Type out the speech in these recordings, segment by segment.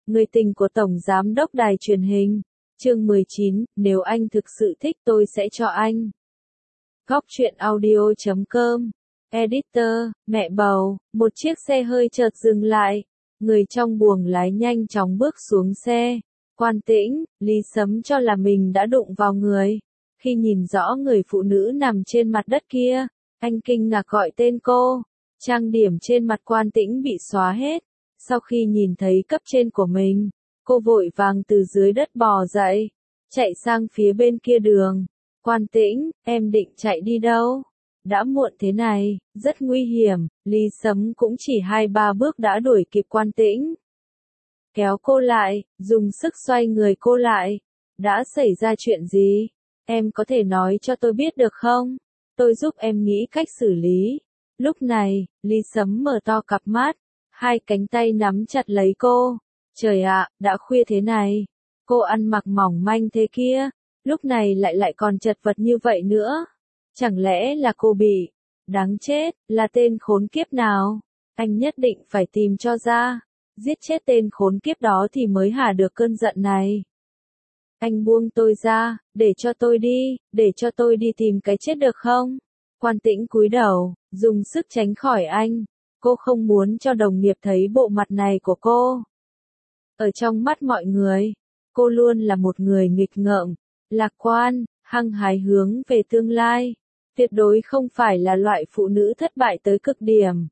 Người tình của Tổng Giám đốc Đài truyền hình. Chương 19, nếu anh thực sự thích tôi sẽ cho anh. Góc truyện audio.com. Editor, mẹ bầu, một chiếc xe hơi chợt dừng lại. Người trong buồng lái nhanh chóng bước xuống xe. Quan Tĩnh, Lý Sấm cho là mình đã đụng vào người. Khi nhìn rõ người phụ nữ nằm trên mặt đất kia, anh kinh ngạc gọi tên cô. Trang điểm trên mặt Quan Tĩnh bị xóa hết. Sau khi nhìn thấy cấp trên của mình, cô vội vàng từ dưới đất bò dậy, chạy sang phía bên kia đường. Quan Tĩnh, em định chạy đi đâu? Đã muộn thế này, rất nguy hiểm. Lý Sấm cũng chỉ 2-3 bước đã đuổi kịp Quan Tĩnh. Kéo cô lại, dùng sức xoay người cô lại. Đã xảy ra chuyện gì? Em có thể nói cho tôi biết được không? Tôi giúp em nghĩ cách xử lý. Lúc này, Lý Sấm mở to cặp mắt, hai cánh tay nắm chặt lấy cô. Trời ạ, đã khuya thế này. Cô ăn mặc mỏng manh thế kia, lúc này lại còn chật vật như vậy nữa. Chẳng lẽ là cô bị? Đáng chết, là tên khốn kiếp nào? Anh nhất định phải tìm cho ra. Giết chết tên khốn kiếp đó thì mới hả được cơn giận này. Anh buông tôi ra, để cho tôi đi tìm cái chết được không? Quan Tĩnh cúi đầu, dùng sức tránh khỏi anh. Cô không muốn cho đồng nghiệp thấy bộ mặt này của cô. Ở trong mắt mọi người, cô luôn là một người nghịch ngợm, lạc quan, hăng hái hướng về tương lai. Tuyệt đối không phải là loại phụ nữ thất bại tới cực điểm.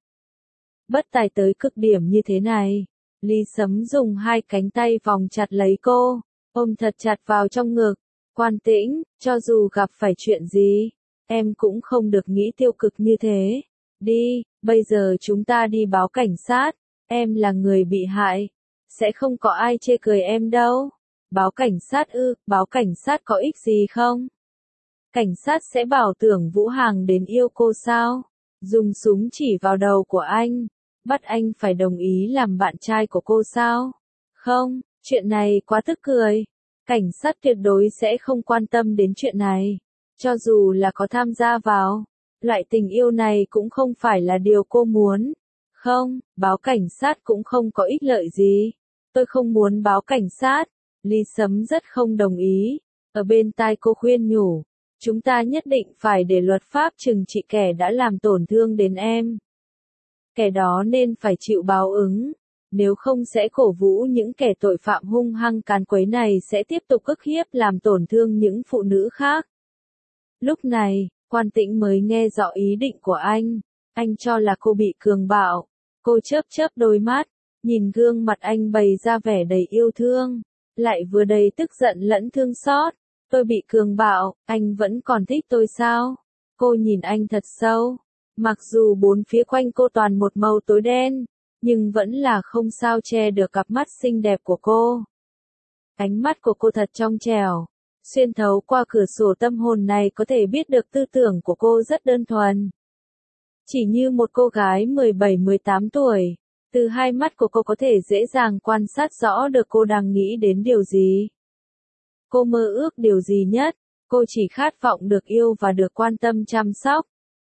Bất tài tới cực điểm như thế này. Lý Sấm dùng hai cánh tay vòng chặt lấy cô, ôm thật chặt vào trong ngực. Quan Tĩnh, cho dù gặp phải chuyện gì, em cũng không được nghĩ tiêu cực như thế. Đi, bây giờ chúng ta đi báo cảnh sát. Em là người bị hại, sẽ không có ai chê cười em đâu. Báo cảnh sát ư? Báo cảnh sát có ích gì không? Cảnh sát sẽ bảo Tưởng Vũ Hằng đến yêu cô sao? Dùng súng chỉ vào đầu của anh, bắt anh phải đồng ý làm bạn trai của cô sao? Không, chuyện này quá tức cười. Cảnh sát tuyệt đối sẽ không quan tâm đến chuyện này. Cho dù là có tham gia vào, loại tình yêu này cũng không phải là điều cô muốn. Không, báo cảnh sát cũng không có ích lợi gì. Tôi không muốn báo cảnh sát. Lý Sấm rất không đồng ý. Ở bên tai cô khuyên nhủ. Chúng ta nhất định phải để luật pháp trừng trị kẻ đã làm tổn thương đến em. Kẻ đó nên phải chịu báo ứng. Nếu không sẽ cổ vũ những kẻ tội phạm hung hăng càn quấy này sẽ tiếp tục ức hiếp làm tổn thương những phụ nữ khác. Lúc này, Quan Tĩnh mới nghe rõ ý định của anh. Anh cho là cô bị cường bạo. Cô chớp chớp đôi mắt, nhìn gương mặt anh bày ra vẻ đầy yêu thương, lại vừa đầy tức giận lẫn thương xót. Tôi bị cường bạo, anh vẫn còn thích tôi sao? Cô nhìn anh thật sâu. Mặc dù bốn phía quanh cô toàn một màu tối đen, nhưng vẫn là không sao che được cặp mắt xinh đẹp của cô. Ánh mắt của cô thật trong trẻo. Xuyên thấu qua cửa sổ tâm hồn này có thể biết được tư tưởng của cô rất đơn thuần. Chỉ như một cô gái 17-18 tuổi, từ hai mắt của cô có thể dễ dàng quan sát rõ được cô đang nghĩ đến điều gì. Cô mơ ước điều gì nhất, cô chỉ khát vọng được yêu và được quan tâm chăm sóc.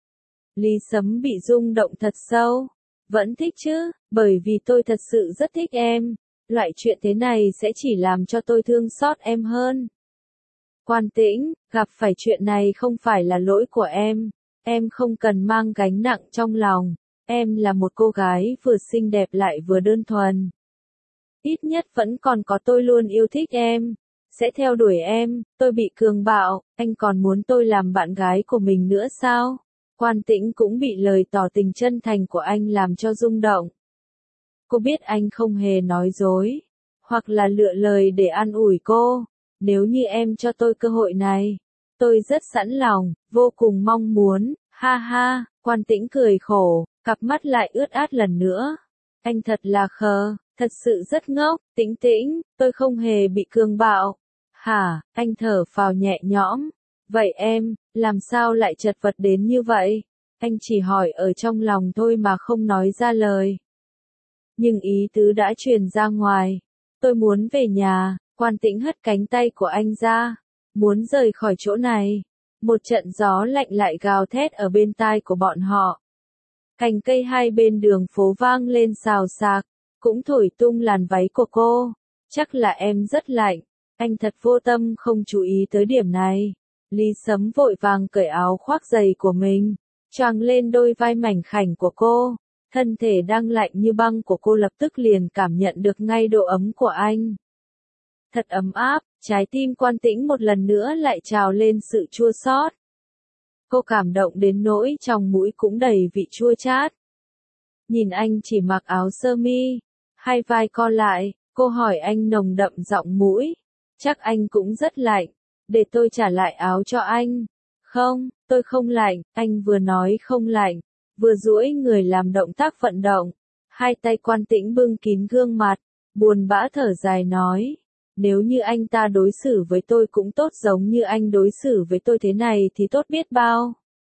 Lý Sấm bị rung động thật sâu. Vẫn thích chứ, bởi vì tôi thật sự rất thích em. Loại chuyện thế này sẽ chỉ làm cho tôi thương xót em hơn. Quan Tĩnh, gặp phải chuyện này không phải là lỗi của em. Em không cần mang gánh nặng trong lòng. Em là một cô gái vừa xinh đẹp lại vừa đơn thuần. Ít nhất vẫn còn có tôi luôn yêu thích em. Sẽ theo đuổi em. Tôi bị cường bạo, anh còn muốn tôi làm bạn gái của mình nữa sao? Quan Tĩnh cũng bị lời tỏ tình chân thành của anh làm cho rung động. Cô biết anh không hề nói dối, hoặc là lựa lời để an ủi cô. Nếu như em cho tôi cơ hội này, tôi rất sẵn lòng, vô cùng mong muốn. Ha ha, Quan Tĩnh cười khổ, cặp mắt lại ướt át lần nữa. Anh thật là khờ, thật sự rất ngốc. Tĩnh Tĩnh, tôi không hề bị cường bạo. Hả? Anh thở phào nhẹ nhõm. Vậy em, làm sao lại chật vật đến như vậy? Anh chỉ hỏi ở trong lòng thôi mà không nói ra lời. Nhưng ý tứ đã truyền ra ngoài. Tôi muốn về nhà. Quan Tĩnh hất cánh tay của anh ra, muốn rời khỏi chỗ này. Một trận gió lạnh lại gào thét ở bên tai của bọn họ. Cành cây hai bên đường phố vang lên xào xạc, cũng thổi tung làn váy của cô. Chắc là em rất lạnh. Anh thật vô tâm không chú ý tới điểm này. Lý Sấm vội vàng cởi áo khoác giày của mình, choàng lên đôi vai mảnh khảnh của cô. Thân thể đang lạnh như băng của cô lập tức liền cảm nhận được ngay độ ấm của anh. Thật ấm áp, trái tim Quan Tĩnh một lần nữa lại trào lên sự chua xót. Cô cảm động đến nỗi trong mũi cũng đầy vị chua chát. Nhìn anh chỉ mặc áo sơ mi, hai vai co lại, cô hỏi anh nồng đậm giọng mũi. Chắc anh cũng rất lạnh, để tôi trả lại áo cho anh. Không, tôi không lạnh, anh vừa nói không lạnh, vừa duỗi người làm động tác vận động. Hai tay Quan Tĩnh bưng kín gương mặt, buồn bã thở dài nói. Nếu như anh ta đối xử với tôi cũng tốt giống như anh đối xử với tôi thế này thì tốt biết bao.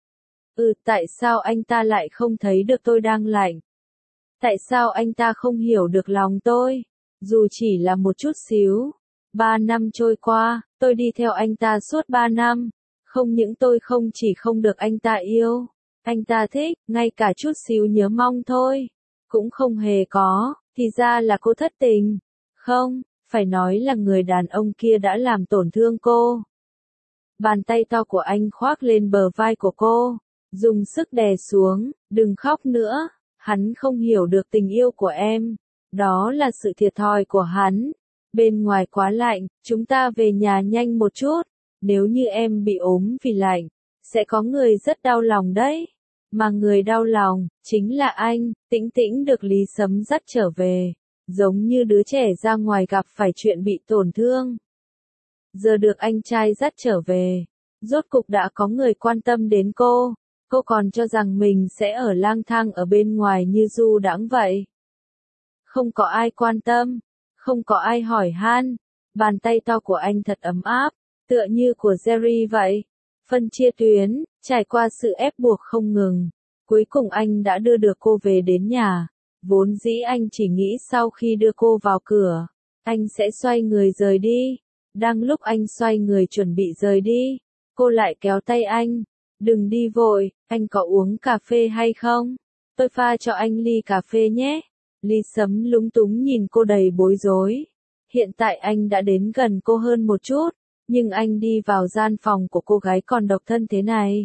Tại sao anh ta lại không thấy được tôi đang lạnh? Tại sao anh ta không hiểu được lòng tôi? Dù chỉ là một chút xíu. 3 năm trôi qua, tôi đi theo anh ta suốt 3 năm. Không những tôi không chỉ không được anh ta yêu, anh ta thích, ngay cả chút xíu nhớ mong thôi. Cũng không hề có, thì ra là cô thất tình. Không, phải nói là người đàn ông kia đã làm tổn thương cô. Bàn tay to của anh khoác lên bờ vai của cô, dùng sức đè xuống, đừng khóc nữa, hắn không hiểu được tình yêu của em. Đó là sự thiệt thòi của hắn. Bên ngoài quá lạnh, chúng ta về nhà nhanh một chút. Nếu như em bị ốm vì lạnh, sẽ có người rất đau lòng đấy. Mà người đau lòng, chính là anh. Tĩnh Tĩnh được Lý Sấm dắt trở về, giống như đứa trẻ ra ngoài gặp phải chuyện bị tổn thương. Giờ được anh trai dắt trở về, rốt cục đã có người quan tâm đến cô. Cô còn cho rằng mình sẽ ở lang thang ở bên ngoài như du đãng vậy. Không có ai quan tâm, không có ai hỏi han. Bàn tay to của anh thật ấm áp, tựa như của Jerry vậy. Phân chia tuyến, trải qua sự ép buộc không ngừng. Cuối cùng anh đã đưa được cô về đến nhà. Vốn dĩ anh chỉ nghĩ sau khi đưa cô vào cửa, anh sẽ xoay người rời đi. Đang lúc anh xoay người chuẩn bị rời đi, cô lại kéo tay anh. Đừng đi vội, anh có uống cà phê hay không? Tôi pha cho anh ly cà phê nhé. Lý Sấm lúng túng nhìn cô đầy bối rối. Hiện tại anh đã đến gần cô hơn một chút, nhưng anh đi vào gian phòng của cô gái còn độc thân thế này.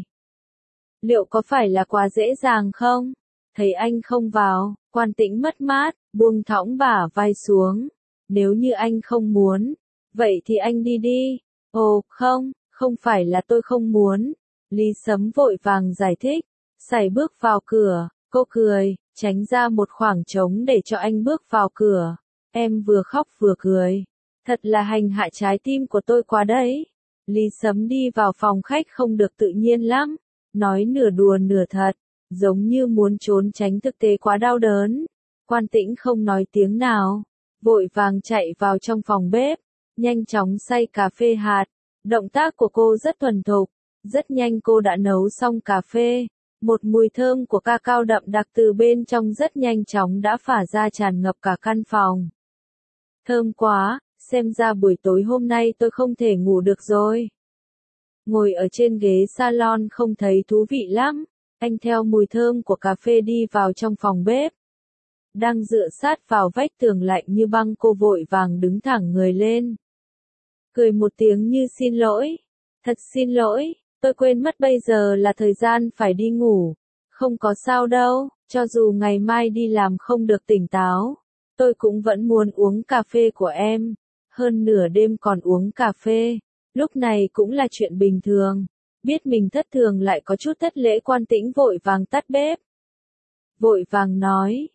Liệu có phải là quá dễ dàng không? Thấy anh không vào, Quan Tĩnh mất mát, buông thõng bả vai xuống. Nếu như anh không muốn, vậy thì anh đi đi. Ồ, không phải là tôi không muốn. Lý Sấm vội vàng giải thích. Sải bước vào cửa, cô cười, tránh ra một khoảng trống để cho anh bước vào cửa. Em vừa khóc vừa cười. Thật là hành hạ trái tim của tôi quá đấy. Lý Sấm đi vào phòng khách không được tự nhiên lắm. Nói nửa đùa nửa thật, giống như muốn trốn tránh thực tế quá đau đớn. Quan Tĩnh không nói tiếng nào, vội vàng chạy vào trong phòng bếp, nhanh chóng xay cà phê hạt. Động tác của cô rất thuần thục, rất nhanh cô đã nấu xong cà phê. Một mùi thơm của cacao đậm đặc từ bên trong rất nhanh chóng đã phả ra tràn ngập cả căn phòng. Thơm quá, xem ra buổi tối hôm nay tôi không thể ngủ được rồi. Ngồi ở trên ghế salon không thấy thú vị lắm, anh theo mùi thơm của cà phê đi vào trong phòng bếp. Đang dựa sát vào vách tường lạnh như băng, cô vội vàng đứng thẳng người lên. Cười một tiếng như xin lỗi. Thật xin lỗi, tôi quên mất bây giờ là thời gian phải đi ngủ. Không có sao đâu, cho dù ngày mai đi làm không được tỉnh táo, tôi cũng vẫn muốn uống cà phê của em. Hơn nửa đêm còn uống cà phê, lúc này cũng là chuyện bình thường. Biết mình thất thường lại có chút thất lễ, Quan Tĩnh vội vàng tắt bếp. Vội vàng nói,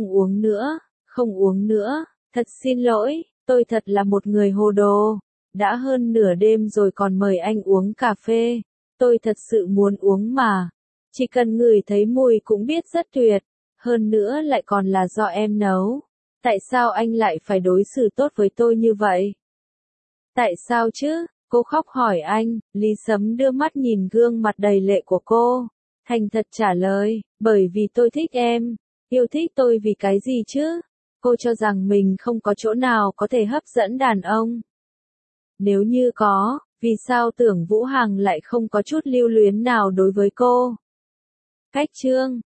không uống nữa, thật xin lỗi, tôi thật là một người hồ đồ. Đã hơn nửa đêm rồi còn mời anh uống cà phê, tôi thật sự muốn uống mà. Chỉ cần ngửi thấy mùi cũng biết rất tuyệt, hơn nữa lại còn là do em nấu. Tại sao anh lại phải đối xử tốt với tôi như vậy? Tại sao chứ? Cô khóc hỏi anh. Lý Sấm đưa mắt nhìn gương mặt đầy lệ của cô, thành thật trả lời, bởi vì tôi thích em. Yêu thích tôi vì cái gì chứ? Cô cho rằng mình không có chỗ nào có thể hấp dẫn đàn ông. Nếu như có, vì sao Tưởng Vũ Hằng lại không có chút lưu luyến nào đối với cô? Cách chương